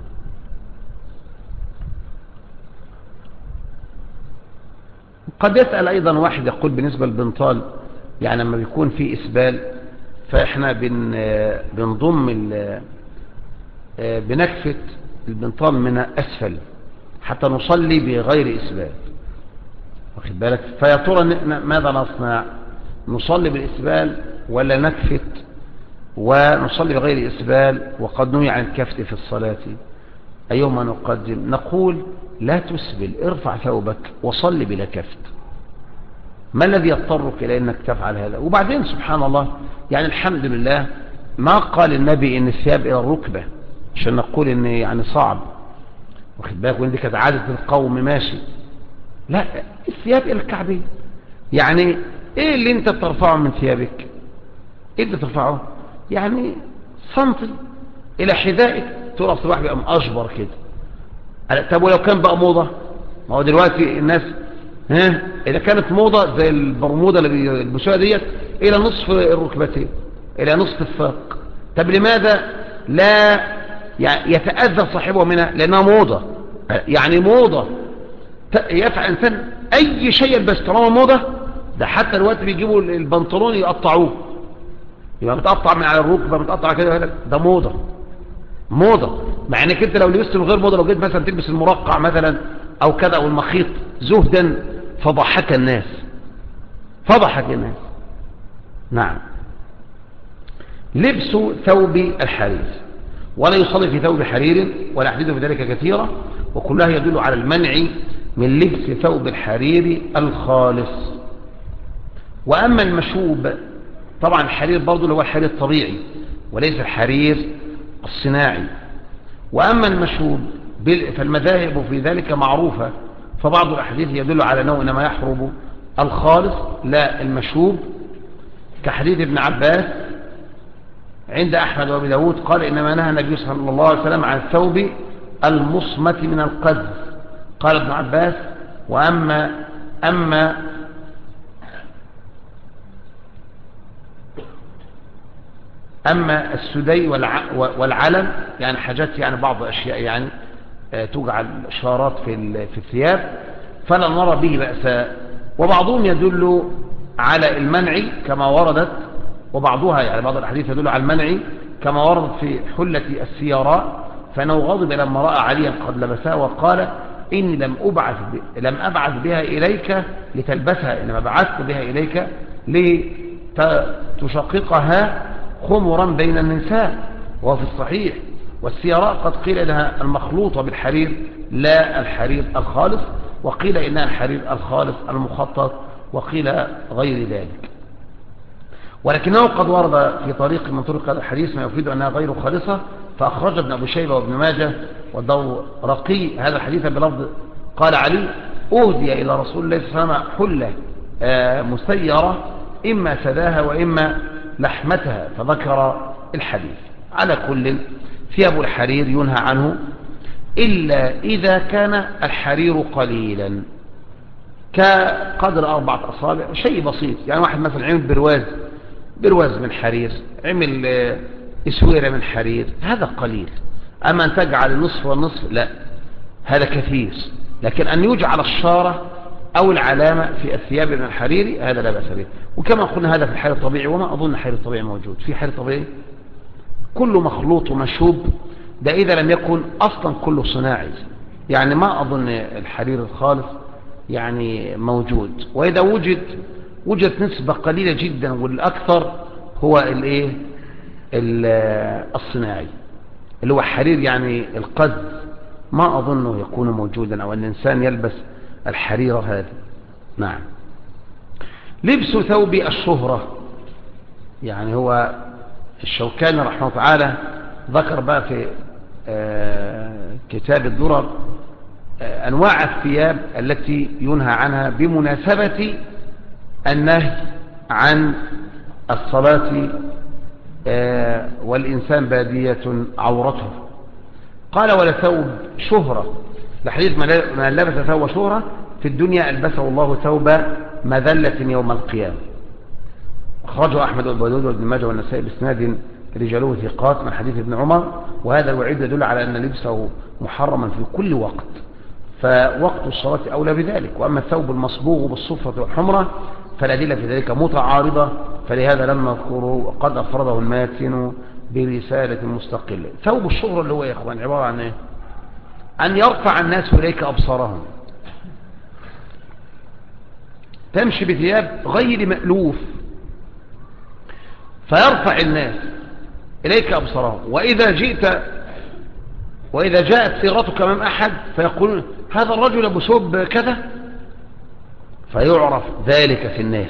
قد يسأل أيضا واحد يقول بالنسبة للبنطال، يعني لما بيكون في إسبال فإحنا بنضم بنكفت البنطال من أسفل حتى نصلي بغير إسبال، واخد بالك؟ فيا ترى ماذا نصنع؟ نصلي بالإسبال ولا نكفت ونصلي بغير إسبال وقد نهي عن الكفت في الصلاة؟ أيهما نقدم؟ نقول لا تسبل، ارفع ثوبك وصلي بلا كفت. ما الذي يضطرك إلى أنك تفعل هذا؟ وبعدين سبحان الله، يعني الحمد لله ما قال النبي إن الثياب إلى الركبة عشان نقول إن يعني صعب، واخد بالك؟ وإن دي كانت عادة القوم ماشي. لا، الثياب إلى الكعبين. يعني إيه اللي أنت بترفعه من ثيابك؟ إيه اللي ترفعه؟ يعني سنتي إلى حذائك، ترى الصباح بقى أشبر كده. طب ولو كان بقى موضة؟ ما هو دلوقتي الناس إذا كانت موضة زي البرمودة اللي بيلبسوها ديت إلى نصف الركبتين، إلى نصف الساق، طب لماذا لا يتأذى صاحبه منها؟ لأنها موضة. يعني موضة يفعل إنسان أي شيء يلبس طالما موضة. ده حتى الوقت بيجيبوا البنطلون يقطعوه، يبقى متقطع من على الركبة، متقطع كده، ده موضة. موضة مع انك انت لو لبست من غير موضة، لو جيت مثلا تلبس المرقع مثلا او كذا او المخيط زهدا فضحك الناس، فضحك الناس. نعم. لبس ثوب الحرير، ولا يصلي في ثوب حرير ولا حديث بذلك كثيرة، وكلها يدل على المنع من لبس ثوب الحرير الخالص. وأما المشوب، طبعا الحرير برضو اللي هو الحرير الطبيعي وليس الحرير الصناعي. وأما المشوب فالمذاهب في ذلك معروفة، فبعض الأحاديث يدل على أنه إنما يحرم الخالص لا المشوب، كحديث ابن عباس عند أحمد وابي داود قال إنما نهى النبي صلى الله عليه وسلم عن الثوب المصمت من القذف. قال ابن عباس: أما السدي والعلم، يعني حاجات، يعني بعض أشياء يعني تجعل إشارات في الثياب، فلا نرى به بأسا. وبعضهم يدل على المنع كما وردت، وبعضها يعني بعض الحديث يدل على المنع كما وردت في حلة السيارات، فأنه غضب لما رأى عليا قد لبسها وقال: إني لم أبعث بها إليك لتلبسها، إنما بعثت بها إليك لتشققها خمرا بين النساء. وهو في الصحيح. والسيراء قد قيل إنها المخلوطة بالحرير لا الحرير الخالص، وقيل إنها الحرير الخالص المخطط، وقيل غير ذلك. ولكنه قد ورد في طريق من طرق هذا الحديث ما يفيد أنها غير خالصة، فأخرج ابن أبي شيبة وابن ماجه والدورقي هذا الحديث بلفظ قال علي: أهدي إلى رسول الله صلى الله عليه وسلم حلة مسيرة إما سداها وإما لحمتها، فذكر الحديث. على كل ثياب الحرير ينهى عنه إلا إذا كان الحرير قليلا كقدر 4 أصابع، شيء بسيط. يعني واحد مثلا عمل برواز من حرير، عمل اسويرة من حرير، هذا قليل. أما أن تجعل النصف والنصف لا، هذا كثير. لكن أن يجعل الشارة أو العلامة في الثياب من الحرير هذا لا بأس به. وكما قلنا هذا في الحرير الطبيعي، وما أظن الحرير الطبيعي موجود. في حرير طبيعي كل مخلوط ومشوب، ده إذا لم يكن أصلا كله صناعي. يعني ما أظن الحرير الخالص يعني موجود، وإذا وجدت نسبة قليلة جدا، والأكثر هو الصناعي اللي هو حرير يعني القز، ما أظنه يكون موجودا، أو أن الإنسان يلبس الحرير هذا. نعم. لبس ثوب الشهرة، يعني هو الشوكاني رحمه الله تعالى ذكر بقى في كتاب الدرر أنواع الثياب التي ينهى عنها بمناسبة النهي عن الصلاة والإنسان بادية عورته. قال: ولا ثوب شهرة، لحديث من لبس ثوب شهرة في الدنيا ألبسه الله ثوب مذلة يوم القيامة. أخرجه أحمد وابن داود وابن ماجه والنسائي بإسناد رجاله ثقات من حديث ابن عمر. وهذا الوعيد يدل على أن لبسه محرما في كل وقت، فوقت الصلاة أولى بذلك. وأما الثوب المصبوغ بالصفرة والحمرة فالأدلة في ذلك متعارضة، فلهذا لم نذكره وقد أفرده الماتن برسالة مستقلة. ثوب الشهرة اللي هو يا إخوان عبارة عن إيه؟ أن يرفع الناس إليك أبصارهم، تمشي بثياب غير مألوف فيرفع الناس إليك أبصارهم، وإذا جاءت سيرتك أمام أحد فيقول: هذا الرجل أبو ثوب كذا، فيعرف ذلك في الناس.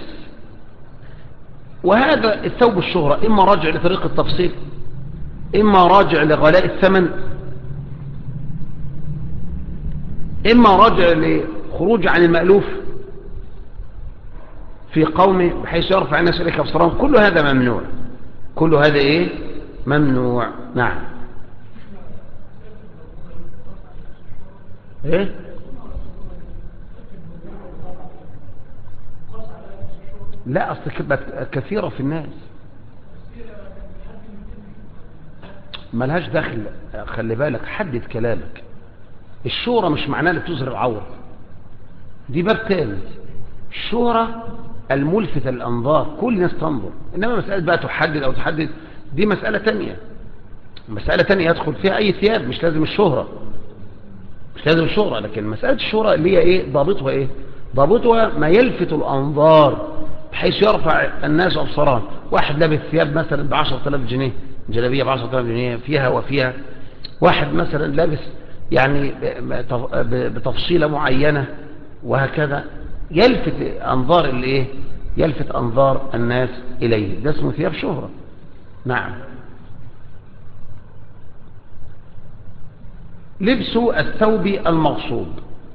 وهذا الثوب الشهرة إما راجع لطريق التفصيل، إما راجع لغلاء الثمن، إما راجع لخروج عن المألوف في قوم بحيث يرفع الناس إليك أبصارهم. كل هذا ممنوع، كل هذا ممنوع. نعم. لا، أصل كثيرة في الناس ملهاش دخل. خلي بالك، حدد كلامك. الشهرة مش معناه انك تظهر العورة، دي باب تاني. الشهرة الملفتة للأنظار، كل الناس تنظر. إنما مسألة بقى تحدد أو تحدد دي مسألة تانية، يدخل فيها أي ثياب، مش لازم الشهرة، لكن مسألة الشهرة اللي هي ضابطها ضابطها ما يلفت الأنظار بحيث يرفع الناس أبصارهم. واحد لابس ثياب مثلا ب10,000 جنيه، جلابية ب10,000 جنيه فيها وفيها. واحد مثلا لابس يعني بتفصيلة معينة، وهكذا يلفت أنظار يلفت أنظار الناس إليه. ده اسمه ثياب شهرة. نعم. لبس الثوب المغصوب،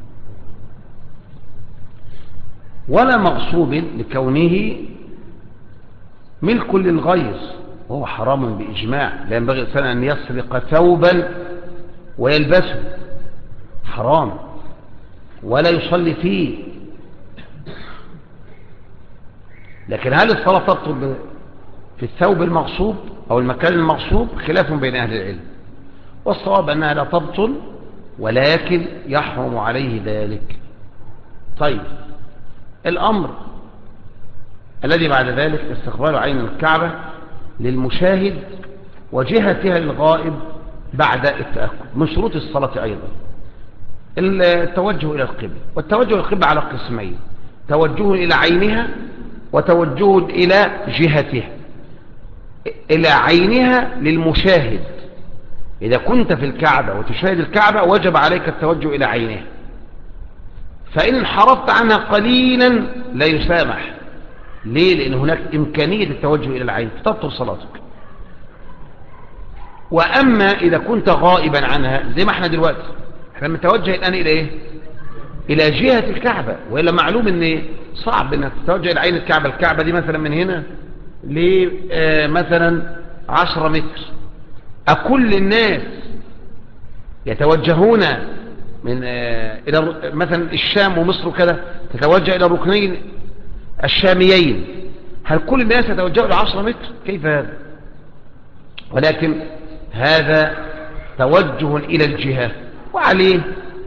ولا مغصوب لكونه ملك للغير، وهو حرام بإجماع. لا ينبغي الإنسان أن يسرق ثوبا ويلبسه، حرام، ولا يصلي فيه. لكن هل الصلاة تبطل في الثوب المغصوب أو المكان المغصوب؟ خلاف بين أهل العلم، والصواب أنها لا تبطل، ولكن يحرم عليه ذلك. طيب، الأمر الذي بعد ذلك استقبال عين الكعبة للمشاهد وجهتها للغائب بعد التأكد. من شروط الصلاة أيضا التوجه إلى القبلة. والتوجه إلى القبلة على قسمين: توجه إلى عينها وتوجه إلى جهتها. إلى عينها للمشاهد. إذا كنت في الكعبة وتشاهد الكعبة وجب عليك التوجه إلى عينها، فإن انحرفت عنها قليلا لا يسامح. ليه؟ لأن هناك إمكانية التوجه إلى العين فتبطل صلاتك. وأما إذا كنت غائبا عنها زي ما احنا دلوقتي، احنا متوجه الآن إلى إيه؟ إلى جهة الكعبة، وإلا معلوم أن صعب أنك تتوجه إلى عين الكعبة. الكعبة دي مثلا من هنا لمثلا 10 متر، أكل الناس يتوجهون من إلى مثلا الشام ومصر وكذا تتوجه إلى الركنين الشاميين، هل كل الناس يتوجهوا إلى 10 متر؟ كيف هذا؟ ولكن هذا توجه إلى الجهة، وعليه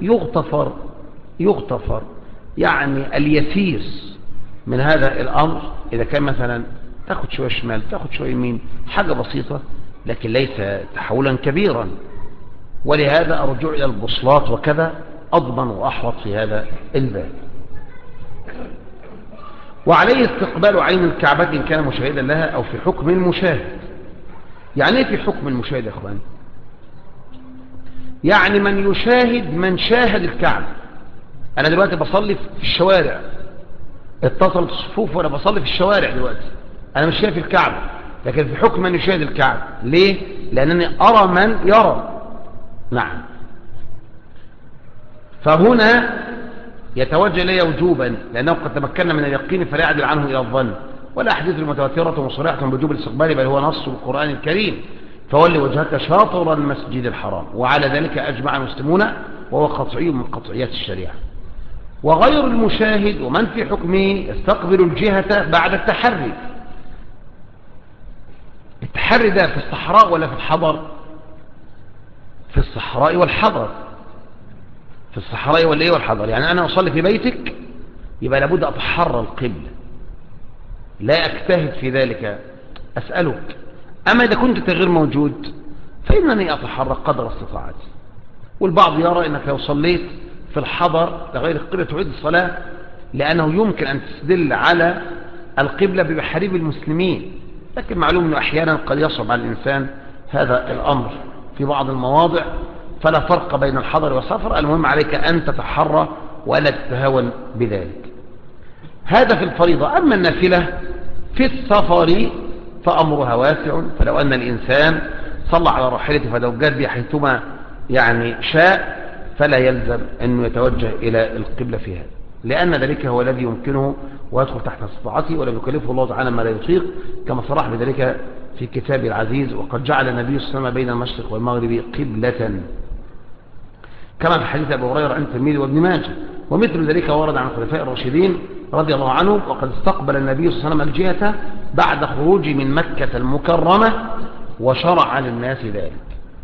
يغتفر يعني اليسير من هذا الأمر. إذا كان مثلا تاخد شوية شمال تاخد شوية يمين، حاجة بسيطة لكن ليس تحولا كبيرا. ولهذا الرجوع إلى البصلات وكذا أضمن وأحوط في هذا الباب. وعليه استقبال عين الكعبة إن كان مشاهدا لها أو في حكم المشاهد. يعني ايه في حكم المشاهد يا اخوان؟ يعني من يشاهد من شاهد الكعبة. انا دلوقتي بصلي في الشوارع، اتصلت الصفوف وانا بصلي في الشوارع دلوقتي، انا مش شايف الكعبة، لكن في حكم من يشاهد الكعبة. ليه؟ لانني ارى من يرى. نعم. فهنا يتوجه الي وجوبا لانه قد تمكن من اليقين فلا يعدل عنه الى الظن، والاحاديث المتواتره وصريحه بوجوب الاستقبال، بل هو نص القران الكريم: فولي وجهك شاطر المسجد الحرام. وعلى ذلك اجمع المسلمون، وهو قطعي من قطعيات الشريعه. وغير المشاهد ومن في حكمه يستقبل الجهه بعد التحري. التحري ده في الصحراء ولا في الحضر؟ في الصحراء والحضر. في الصحراء والحضر. يعني انا اصلي في بيتك يبقى لابد اتحرى القبلة، لا اجتهد في ذلك، اسألك. اما اذا كنت غير موجود فانني اتحرى قدر استطاعتي. والبعض يرى انك لو صليت في الحضر لغير القبلة تعيد الصلاة، لانه يمكن ان تستدل على القبلة بمحاريب المسلمين، لكن معلوم انه احيانا قد يصعب على الانسان هذا الامر في بعض المواضع، فلا فرق بين الحضر والسفر. المهم عليك ان تتحرى ولا تتهاون بذلك. هذا في الفريضة. أما النافلة في السفر فأمرها واسع، فلو أن الإنسان صلى على راحلته فدوجات بها حيثما يعني شاء فلا يلزم أنه يتوجه إلى القبلة فيها، لأن ذلك هو الذي يمكنه ويدخل تحت استطاعته، ولم يكلفه الله تعالى ما لا يطيق، كما صرح بذلك في كتابه العزيز: وقد جعل النبي صلى الله عليه وسلم بين المشرق والمغرب قبلة، كما في حديث أبي هريرة عند الترمذي وابن ماجه. ومثل ذلك ورد عن الخلفاء الراشدين رضي الله عنهم: وقد استقبل النبي صلى الله عليه وسلم الجهة بعد خروجه من مكة المكرمة وشرع للناس ذلك.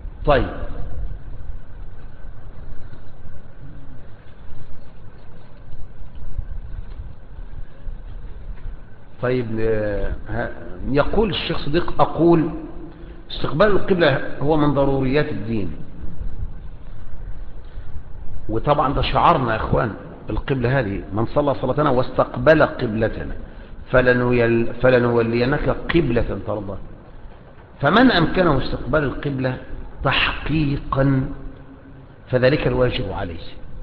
طيب يقول الشيخ صديق: أقول استقبال القبلة هو من ضروريات الدين، وطبعا ده شعارنا يا اخوان. القبلة هذه: من صلى صلاتنا واستقبل قبلتنا فلنولينك قبلة ترضى. فمن أمكنه استقبال القبلة تحقيقا فذلك الواجب عليه.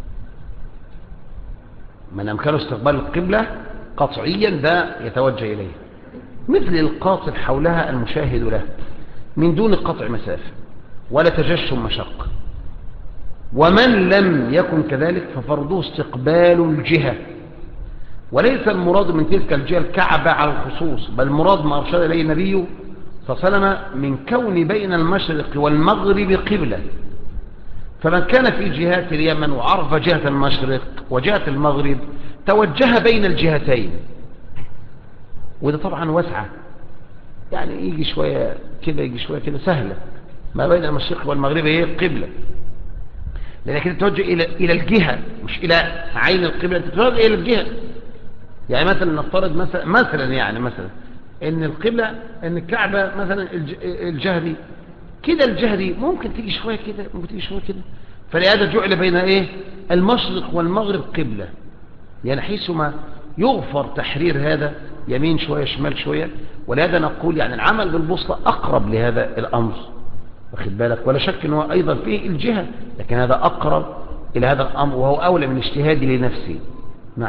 من أمكنه استقبال القبلة قطعيا ده يتوجه إليه، مثل القاصد حولها المشاهد له من دون قطع مسافة ولا تجشم مشقة. ومن لم يكن كذلك ففرضه استقبال الجهة، وليس المراد من تلك الجهة الكعبة على الخصوص، بل المراد ما أرشد إليه النبي صلى الله عليه وسلم من كون بين المشرق والمغرب قبلة. فمن كان في جهات اليمن وعرف جهة المشرق وجهة المغرب توجه بين الجهتين، وده طبعا واسعة، يعني يجي شوية كده يجي شوية كده، سهلة. ما بين المشرق والمغرب هي القبلة، لأنك تتوجه إلى الجهة مش إلى عين القبلة، تتوجه إلى الجهة. يعني مثلا نفترض مثلا إن القبلة إن الكعبة مثلا الجهة دي كده، الجهة دي ممكن تيجي شوية كده ممكن تيجي شوية كده، فلهذا جعل بين إيه المشرق والمغرب قبلة، يعني حيثما يغفر تحرير هذا يمين شوية شمال شوية. ولهذا نقول يعني العمل بالبوصلة أقرب لهذا الأمر، واخد بالك، ولا شك أنه أيضا فيه الجهة، لكن هذا أقرب إلى هذا الأمر وهو أولى من اجتهادي لنفسي. نعم.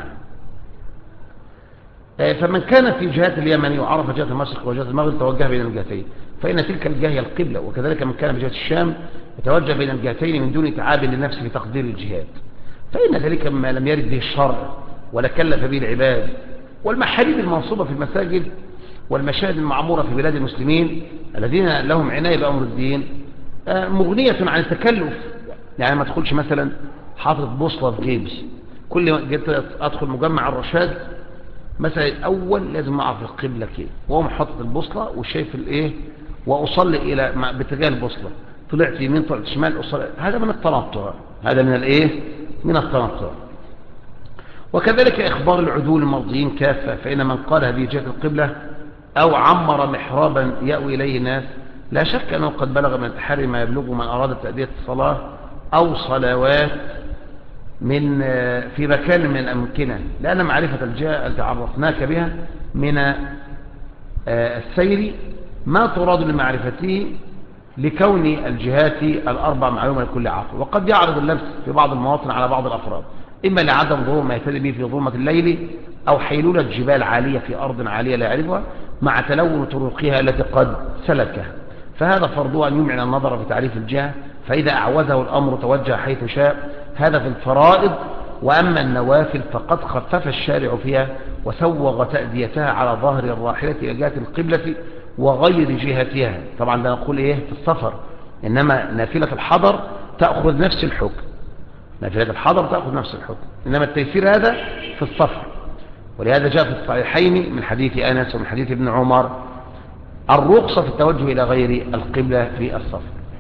فمن كان في جهات اليمن وعرف جهة المشرق وجهة المغرب توجه بين الجهتين، فإن تلك الجهة هي القبلة. وكذلك من كان في جهة الشام يتوجه بين الجهتين من دون تعاب لنفسه في تقدير الجهات، فإن ذلك ما لم يرد به الشرع ولا كلف به العباد. والمحاريب المنصوبة في المساجد والمشاهد المعمورة في بلاد المسلمين الذين لهم عناية بأمر الدين مغنية عن التكلف. يعني ما تدخلش مثلا حاطط بوصلة في جيبي، كل ما جيت أدخل مجمع الرشاد مثلا الأول لازم أعرف القبلة كده، وأقوم حاطط البوصلة وشايف الإيه، وأصلي إلى باتجاه البوصلة، طلعت يمين طلعت شمال أصلي. هذا من التنطع، هذا من الإيه، من التنطع. وكذلك إخبار العدول المرضيين كافة، فإن من قال هذه جهة القبلة أو عمر محرابا يأوي إليه الناس لا شك أنه قد بلغ من التحري ما يبلغ من أراد تأدية الصلاة أو صلوات من في مكان من الأمكنة، لأن معرفة الجهة التي عرفناك بها من السير ما تراد لمعرفته لكون الجهات الأربع معلومة لكل عاقل. وقد يعرض اللبس في بعض المواطن على بعض الأفراد، إما لعدم ظهور ما يهتدي به في ظلمة الليل، أو حيلولة جبال عالية في أرض عالية لا يعرفها مع تلون طرقها التي قد سلكها، فهذا فرضه أن يمعن النظر في تعريف الجهة، فإذا أعوزه الأمر توجه حيث شاء. هذا في الفرائض. وأما النوافل فقد خفف الشارع فيها وسوغ تأديتها على ظهر الراحلة إلى جهة القبلة وغير جهتها. طبعا ده نقول إيه في السفر، إنما نافلة الحضر تأخذ نفس الحكم، نافلة الحضر تأخذ نفس الحكم، إنما التيسير هذا في السفر. ولهذا جاء في الصحيحين من حديث أنس ومن حديث ابن عمر الرخصة في التوجه إلى غير القبلة في السفر.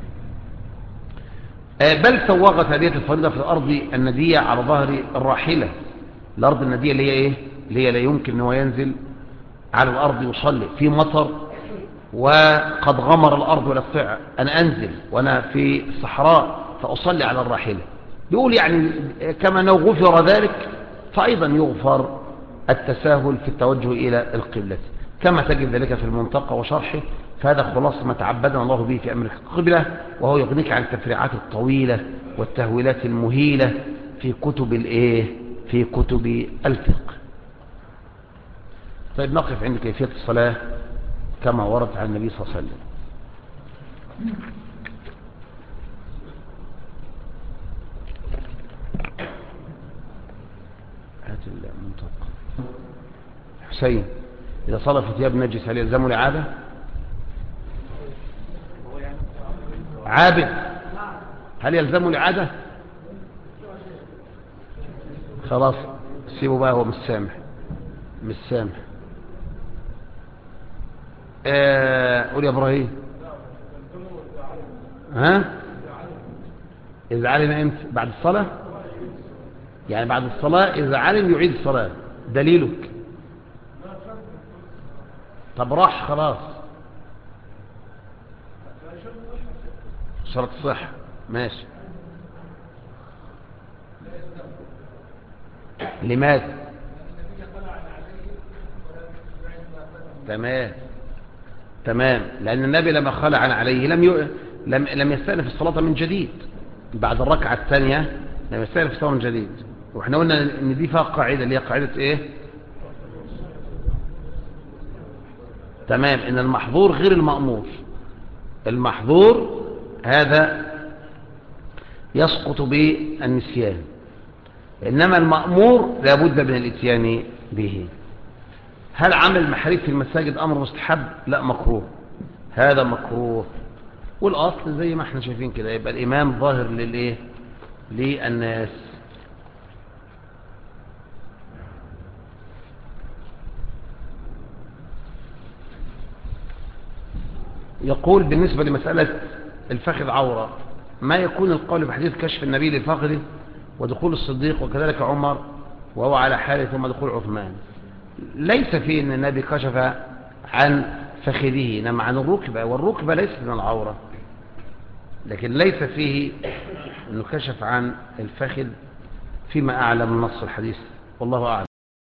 بل سوغت هذه الفريضة في الأرض الندية على ظهر الراحلة. الأرض الندية اللي هي إيه؟ اللي هي لا يمكن أنه ينزل على الأرض يصلي في مطر وقد غمر الأرض ولا استطيع أن أنزل وأنا في الصحراء فأصلي على الراحلة. يقول يعني كما أنه غفر ذلك فأيضا يغفر التساهل في التوجه إلى القبلة، كما تجد ذلك في المنطقة وشرحه. فهذا خلاص ما تعبدنا الله به في أمر القبلة، وهو يغنيك عن التفريعات الطويلة والتهويلات المهيلة في كتب الإيه، في كتب الفقه. طيب نقف عند كيفية الصلاة كما ورد عن النبي صلى الله عليه وسلم. هات المنطق. حسين، إذا صلى في ثياب نجس هل يلزمه الإعادة؟ عابد، هل يلزمه الإعادة؟ خلاص سيبه بقى، هو مش سامح، مش سامح. قول يا إبراهيم. ها؟ إذا علم إمتى؟ بعد الصلاة؟ يعني بعد الصلاة إذا علم يعيد الصلاة. دليلك؟ طب راح خلاص، شرط صح، ماشي. لماذا؟ تمام تمام، لأن النبي لما خلع عليه لم يستأنف الصلاة من جديد بعد الركعة الثانية، لم يستأنف الصلاة من جديد. واحنا قلنا ان دي فيها قاعدة اللي هي قاعدة ايه؟ تمام، ان المحظور غير المأمور. المحظور هذا يسقط بالنسيان، إنما المأمور لابد من الاتيان به. هل عمل المحاريب في المساجد أمر مستحب؟ لا، مكروه، هذا مكروه. والأصل زي ما احنا شايفين كده، يبقى الإمام ظاهر للإيه؟ للناس. يقول بالنسبة لمسألة الفخذ عورة، ما يكون القول بحديث كشف النبي للفخذ ودخول الصديق وكذلك عمر وهو على حاله ثم دخول عثمان؟ ليس فيه أن النبي كشف عن فخذه، إنما عن الركبة، والركبة ليست من العورة، لكن ليس فيه أنه كشف عن الفخذ فيما أعلم من نص الحديث، والله أعلم.